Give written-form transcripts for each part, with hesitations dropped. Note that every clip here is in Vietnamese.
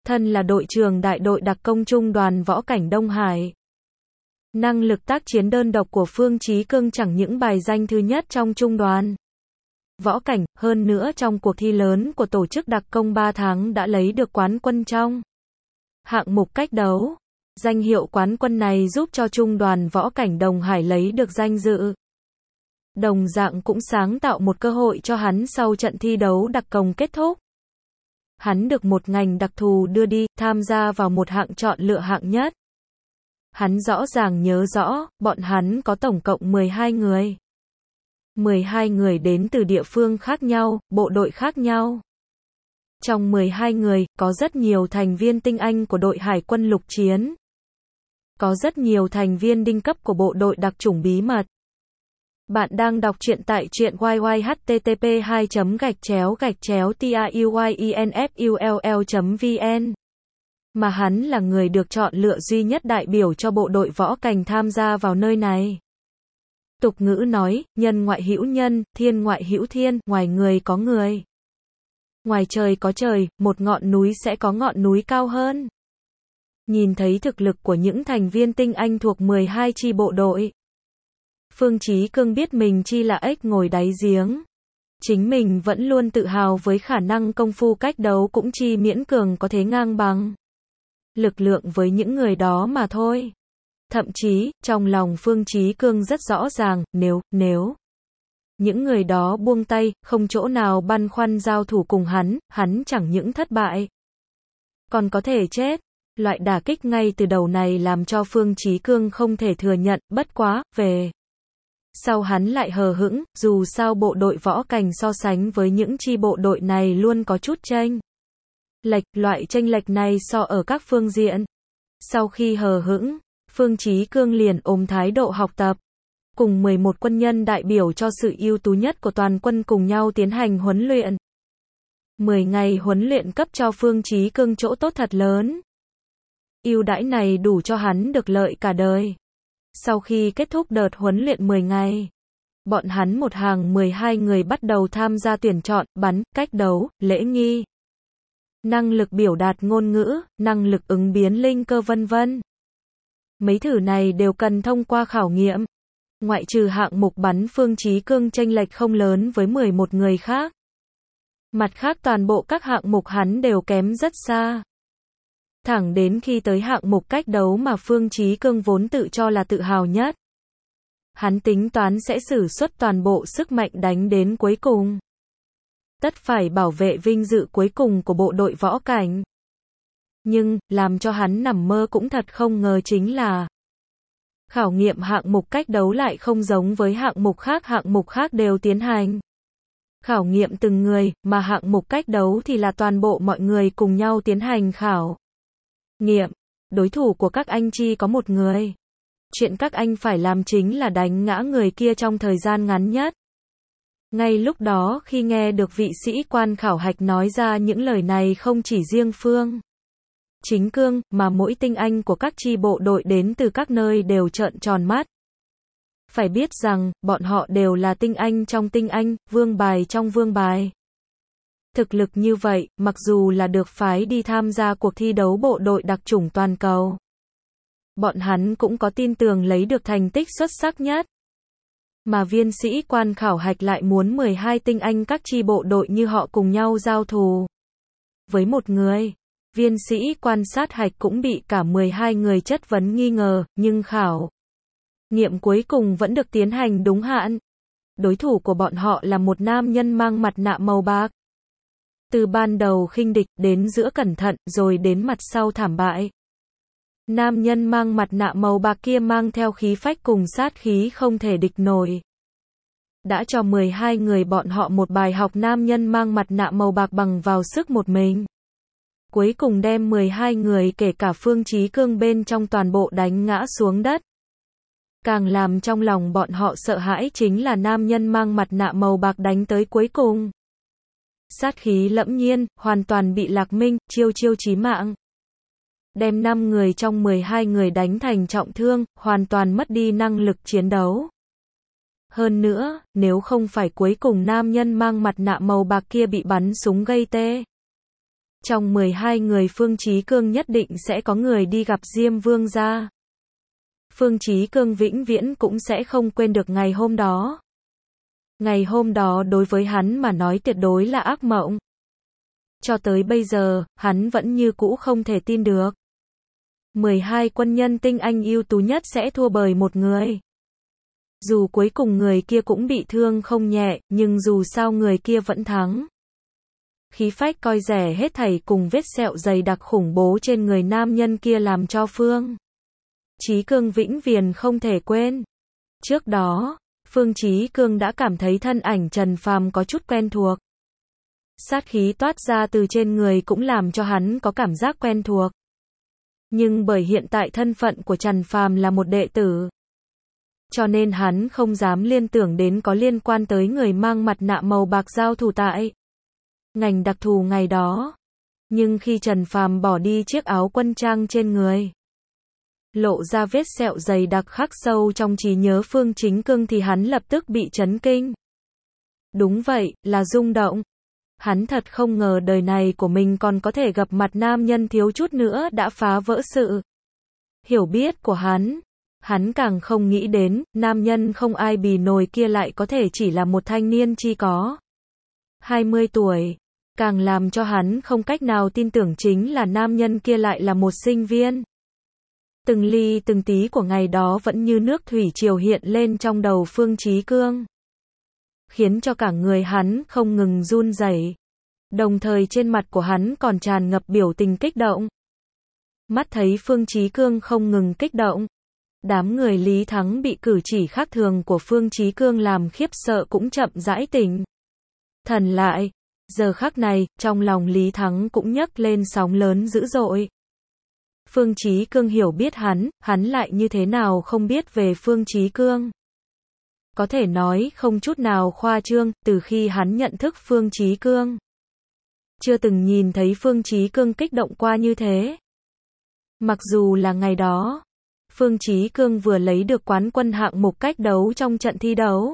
thân là đội trưởng đại đội đặc công trung đoàn võ cảnh Đông Hải. Năng lực tác chiến đơn độc của Phương Chí Cương chẳng những bài danh thứ nhất trong trung đoàn võ cảnh, hơn nữa trong cuộc thi lớn của tổ chức đặc công 3 tháng đã lấy được quán quân trong hạng mục cách đấu. Danh hiệu quán quân này giúp cho trung đoàn võ cảnh Đông Hải lấy được danh dự. Đồng dạng cũng sáng tạo một cơ hội cho hắn sau trận thi đấu đặc công kết thúc. Hắn được một ngành đặc thù đưa đi, tham gia vào một hạng chọn lựa hạng nhất. Hắn rõ ràng nhớ rõ, bọn hắn có tổng cộng 12 người. 12 người đến từ địa phương khác nhau, bộ đội khác nhau. Trong 12 người, có rất nhiều thành viên tinh anh của đội hải quân lục chiến. Có rất nhiều thành viên đinh cấp của bộ đội đặc chủng bí mật. Bạn đang đọc truyện tại truyện http://tauyenfull.vn. Mà hắn là người được chọn lựa duy nhất đại biểu cho bộ đội võ cảnh tham gia vào nơi này. Tục ngữ nói, nhân ngoại hữu nhân, thiên ngoại hữu thiên, ngoài người có người. Ngoài trời có trời, một ngọn núi sẽ có ngọn núi cao hơn. Nhìn thấy thực lực của những thành viên tinh anh thuộc 12 chi bộ đội. Phương Chí Cương biết mình chi là ếch ngồi đáy giếng. Chính mình vẫn luôn tự hào với khả năng công phu cách đấu cũng chi miễn cường có thể ngang bằng lực lượng với những người đó mà thôi. Thậm chí, trong lòng Phương Chí Cương rất rõ ràng, nếu những người đó buông tay, không chỗ nào băn khoăn giao thủ cùng hắn chẳng những thất bại, còn có thể chết. Loại đả kích ngay từ đầu này làm cho Phương Chí Cương không thể thừa nhận, bất quá, về sau hắn lại hờ hững, dù sao bộ đội võ cảnh so sánh với những chi bộ đội này luôn có chút chênh lệch, loại chênh lệch này so ở các phương diện. Sau khi hờ hững, Phương Chí Cương liền ôm thái độ học tập, cùng 11 quân nhân đại biểu cho sự ưu tú nhất của toàn quân cùng nhau tiến hành huấn luyện. 10 ngày huấn luyện cấp cho Phương Chí Cương chỗ tốt thật lớn. Ưu đãi này đủ cho hắn được lợi cả đời. Sau khi kết thúc đợt huấn luyện 10 ngày, bọn hắn một hàng 12 người bắt đầu tham gia tuyển chọn, bắn, cách đấu, lễ nghi, năng lực biểu đạt ngôn ngữ, năng lực ứng biến linh cơ vân vân. Mấy thử này đều cần thông qua khảo nghiệm. Ngoại trừ hạng mục bắn, Phương Chí Cương chênh lệch không lớn với 11 người khác. Mặt khác toàn bộ các hạng mục hắn đều kém rất xa. Thẳng đến khi tới hạng mục cách đấu mà Phương Chí Cương vốn tự cho là tự hào nhất. Hắn tính toán sẽ sử xuất toàn bộ sức mạnh đánh đến cuối cùng. Tất phải bảo vệ vinh dự cuối cùng của bộ đội võ cảnh. Nhưng, làm cho hắn nằm mơ cũng thật không ngờ chính là khảo nghiệm hạng mục cách đấu lại không giống với hạng mục khác đều tiến hành khảo nghiệm từng người, mà hạng mục cách đấu thì là toàn bộ mọi người cùng nhau tiến hành khảo nghiệm. Đối thủ của các anh chỉ có một người. Chuyện các anh phải làm chính là đánh ngã người kia trong thời gian ngắn nhất. Ngay lúc đó khi nghe được vị sĩ quan khảo hạch nói ra những lời này, không chỉ riêng Phương Chí Cương, mà mỗi tinh anh của các chi bộ đội đến từ các nơi đều trợn tròn mắt. Phải biết rằng, bọn họ đều là tinh anh trong tinh anh, vương bài trong vương bài. Thực lực như vậy, mặc dù là được phái đi tham gia cuộc thi đấu bộ đội đặc chủng toàn cầu, bọn hắn cũng có tin tưởng lấy được thành tích xuất sắc nhất. Mà viên sĩ quan khảo hạch lại muốn 12 tinh anh các chi bộ đội như họ cùng nhau giao thủ với một người. Viên sĩ quan sát hạch cũng bị cả 12 người chất vấn nghi ngờ, nhưng khảo nghiệm cuối cùng vẫn được tiến hành đúng hạn. Đối thủ của bọn họ là một nam nhân mang mặt nạ màu bạc. Từ ban đầu khinh địch, đến giữa cẩn thận, rồi đến mặt sau thảm bại. Nam nhân mang mặt nạ màu bạc kia mang theo khí phách cùng sát khí không thể địch nổi. Đã cho 12 người bọn họ một bài học. Nam nhân mang mặt nạ màu bạc bằng vào sức một mình. Cuối cùng đem 12 người kể cả Phương Chí Cương bên trong toàn bộ đánh ngã xuống đất. Càng làm trong lòng bọn họ sợ hãi chính là nam nhân mang mặt nạ màu bạc đánh tới cuối cùng. Sát khí lẫm nhiên, hoàn toàn bị Lạc Minh, chiêu chí mạng. Đem 5 người trong 12 người đánh thành trọng thương, hoàn toàn mất đi năng lực chiến đấu. Hơn nữa, nếu không phải cuối cùng nam nhân mang mặt nạ màu bạc kia bị bắn súng gây tê Trong 12 người Phương Chí Cương nhất định sẽ có người đi gặp Diêm Vương gia. Phương Chí Cương vĩnh viễn cũng sẽ không quên được ngày hôm đó. Ngày hôm đó đối với hắn mà nói tuyệt đối là ác mộng. Cho tới bây giờ, hắn vẫn như cũ không thể tin được. 12 quân nhân tinh anh ưu tú nhất sẽ thua bởi một người. Dù cuối cùng người kia cũng bị thương không nhẹ, nhưng dù sao người kia vẫn thắng. Khí phách coi rẻ hết thảy cùng vết sẹo dày đặc khủng bố trên người nam nhân kia làm cho Phương Chí Cương vĩnh viễn không thể quên. Trước đó, Phương Chí Cương đã cảm thấy thân ảnh Trần Phàm có chút quen thuộc. Sát khí toát ra từ trên người cũng làm cho hắn có cảm giác quen thuộc. Nhưng bởi hiện tại thân phận của Trần Phàm là một đệ tử, cho nên hắn không dám liên tưởng đến có liên quan tới người mang mặt nạ màu bạc giao thủ tại ngành đặc thù ngày đó. Nhưng khi Trần Phàm bỏ đi chiếc áo quân trang trên người, lộ ra vết sẹo dày đặc khắc sâu trong trí nhớ Phương Chí Cương thì hắn lập tức bị chấn kinh. Đúng vậy, là rung động. Hắn thật không ngờ đời này của mình còn có thể gặp mặt nam nhân thiếu chút nữa đã phá vỡ sự hiểu biết của hắn. Hắn càng không nghĩ đến, nam nhân không ai bì nổi kia lại có thể chỉ là một thanh niên chỉ có 20 tuổi. Càng làm cho hắn không cách nào tin tưởng chính là nam nhân kia lại là một sinh viên. Từng ly từng tí của ngày đó vẫn như nước thủy triều hiện lên trong đầu Phương Chí Cương, khiến cho cả người hắn không ngừng run rẩy. Đồng thời trên mặt của hắn còn tràn ngập biểu tình kích động. Mắt thấy Phương Chí Cương không ngừng kích động, đám người Lý Thắng bị cử chỉ khác thường của Phương Chí Cương làm khiếp sợ cũng chậm rãi tỉnh thần lại. Giờ khắc này, trong lòng Lý Thắng cũng nhấc lên sóng lớn dữ dội. Phương Chí Cương hiểu biết hắn lại như thế nào không biết về Phương Chí Cương. Có thể nói không chút nào khoa trương, từ khi hắn nhận thức Phương Chí Cương, chưa từng nhìn thấy Phương Chí Cương kích động qua như thế. Mặc dù là ngày đó, Phương Chí Cương vừa lấy được quán quân hạng mục cách đấu trong trận thi đấu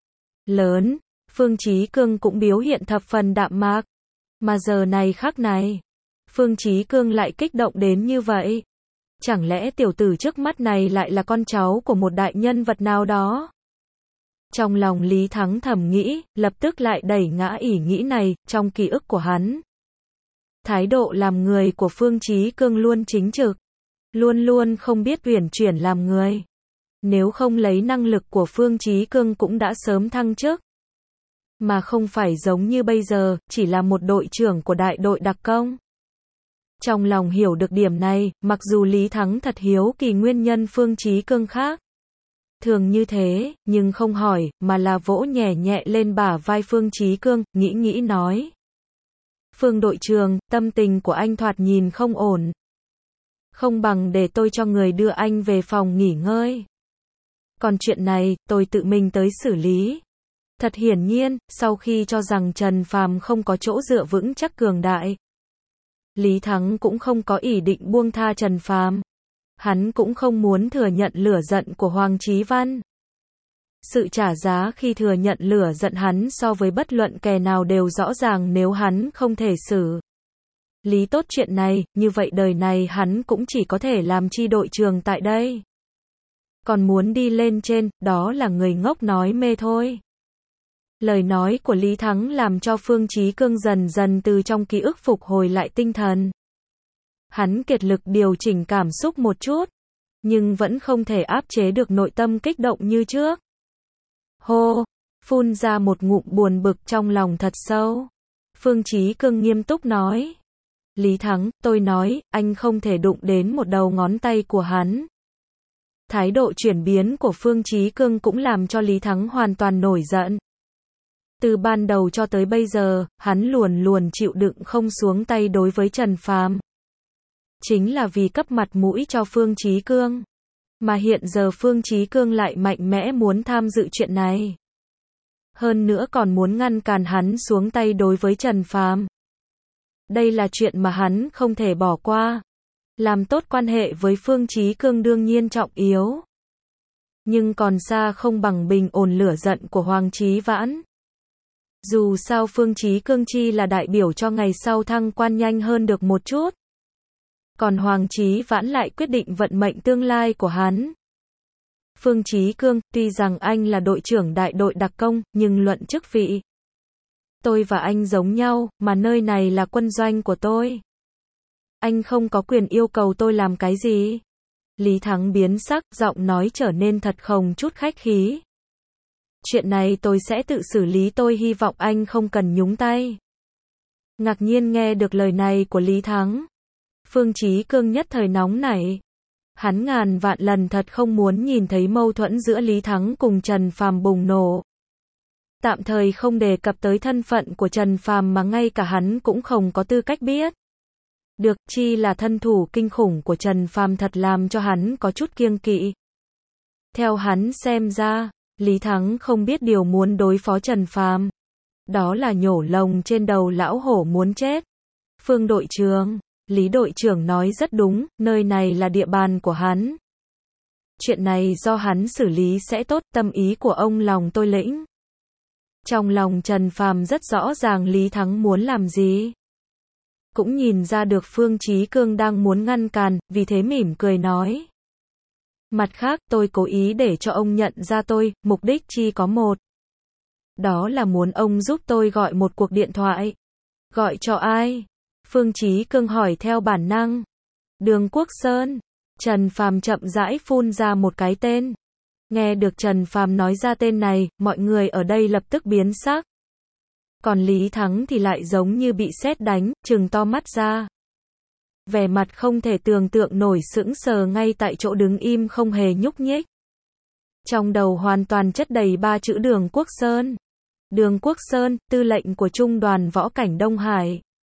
lớn, Phương Chí Cương cũng biểu hiện thập phần đạm mạc. Mà giờ này khắc này, Phương Chí Cương lại kích động đến như vậy. Chẳng lẽ tiểu tử trước mắt này lại là con cháu của một đại nhân vật nào đó? Trong lòng Lý Thắng thầm nghĩ, lập tức lại đẩy ngã ý nghĩ này, trong ký ức của hắn. Thái độ làm người của Phương Chí Cương luôn chính trực, luôn luôn không biết uyển chuyển làm người. Nếu không lấy năng lực của Phương Chí Cương cũng đã sớm thăng chức. Mà không phải giống như bây giờ, chỉ là một đội trưởng của đại đội đặc công. Trong lòng hiểu được điểm này, mặc dù Lý Thắng thật hiếu kỳ nguyên nhân Phương Chí Cương khác thường như thế, nhưng không hỏi, mà là vỗ nhẹ nhẹ lên bả vai Phương Chí Cương, nghĩ nói. Phương đội trưởng, tâm tình của anh thoạt nhìn không ổn. Không bằng để tôi cho người đưa anh về phòng nghỉ ngơi. Còn chuyện này, tôi tự mình tới xử lý. Thật hiển nhiên, sau khi cho rằng Trần Phàm không có chỗ dựa vững chắc cường đại, Lý Thắng cũng không có ý định buông tha Trần Phàm. Hắn cũng không muốn thừa nhận lửa giận của Hoàng Chí Văn. Sự trả giá khi thừa nhận lửa giận hắn so với bất luận kẻ nào đều rõ ràng, nếu hắn không thể xử lý tốt chuyện này, như vậy đời này hắn cũng chỉ có thể làm chi đội trưởng tại đây. Còn muốn đi lên trên, đó là người ngốc nói mê thôi. Lời nói của Lý Thắng làm cho Phương Chí Cương dần dần từ trong ký ức phục hồi lại tinh thần. Hắn kiệt lực điều chỉnh cảm xúc một chút, nhưng vẫn không thể áp chế được nội tâm kích động như trước. Hô, phun ra một ngụm buồn bực trong lòng thật sâu. Phương Chí Cương nghiêm túc nói. Lý Thắng, tôi nói, anh không thể đụng đến một đầu ngón tay của hắn. Thái độ chuyển biến của Phương Chí Cương cũng làm cho Lý Thắng hoàn toàn nổi giận. Từ ban đầu cho tới bây giờ, hắn luôn chịu đựng không xuống tay đối với Trần Phàm. Chính là vì cấp mặt mũi cho Phương Chí Cương. Mà hiện giờ Phương Chí Cương lại mạnh mẽ muốn tham dự chuyện này. Hơn nữa còn muốn ngăn cản hắn xuống tay đối với Trần Phàm. Đây là chuyện mà hắn không thể bỏ qua. Làm tốt quan hệ với Phương Chí Cương đương nhiên trọng yếu. Nhưng còn xa không bằng bình ổn lửa giận của Hoàng Chí Vãn. Dù sao Phương Chí Cương chi là đại biểu cho ngày sau thăng quan nhanh hơn được một chút. Còn Hoàng Chí Vãn lại quyết định vận mệnh tương lai của hắn. Phương Chí Cương, tuy rằng anh là đội trưởng đại đội đặc công, nhưng luận chức vị. Tôi và anh giống nhau, mà nơi này là quân doanh của tôi. Anh không có quyền yêu cầu tôi làm cái gì. Lý Thắng biến sắc, giọng nói trở nên thật không chút khách khí. Chuyện này tôi sẽ tự xử lý, tôi hy vọng anh không cần nhúng tay. Ngạc nhiên nghe được lời này của Lý Thắng. Phương Chí Cương nhất thời nóng nảy. Hắn ngàn vạn lần thật không muốn nhìn thấy mâu thuẫn giữa Lý Thắng cùng Trần Phàm bùng nổ. Tạm thời không đề cập tới thân phận của Trần Phàm mà ngay cả hắn cũng không có tư cách biết. Được, chi là thân thủ kinh khủng của Trần Phàm thật làm cho hắn có chút kiêng kỵ. Theo hắn xem ra, Lý Thắng không biết điều muốn đối phó Trần Phàm. Đó là nhổ lồng trên đầu lão hổ muốn chết. Phương đội trưởng, Lý đội trưởng nói rất đúng, nơi này là địa bàn của hắn. Chuyện này do hắn xử lý sẽ tốt, tâm ý của ông lòng tôi lĩnh. Trong lòng Trần Phàm rất rõ ràng Lý Thắng muốn làm gì. Cũng nhìn ra được Phương Chí Cương đang muốn ngăn cản, vì thế mỉm cười nói. Mặt khác, tôi cố ý để cho ông nhận ra tôi, mục đích chỉ có một. Đó là muốn ông giúp tôi gọi một cuộc điện thoại. Gọi cho ai? Phương Chí Cương hỏi theo bản năng. Đường Quốc Sơn. Trần Phàm chậm rãi phun ra một cái tên. Nghe được Trần Phàm nói ra tên này, mọi người ở đây lập tức biến sắc. Còn Lý Thắng thì lại giống như bị sét đánh, trừng to mắt ra. Vẻ mặt không thể tưởng tượng nổi, sững sờ ngay tại chỗ đứng im không hề nhúc nhích. Trong đầu hoàn toàn chất đầy ba chữ Đường Quốc Sơn. Đường Quốc Sơn, tư lệnh của Trung đoàn Võ Cảnh Đông Hải.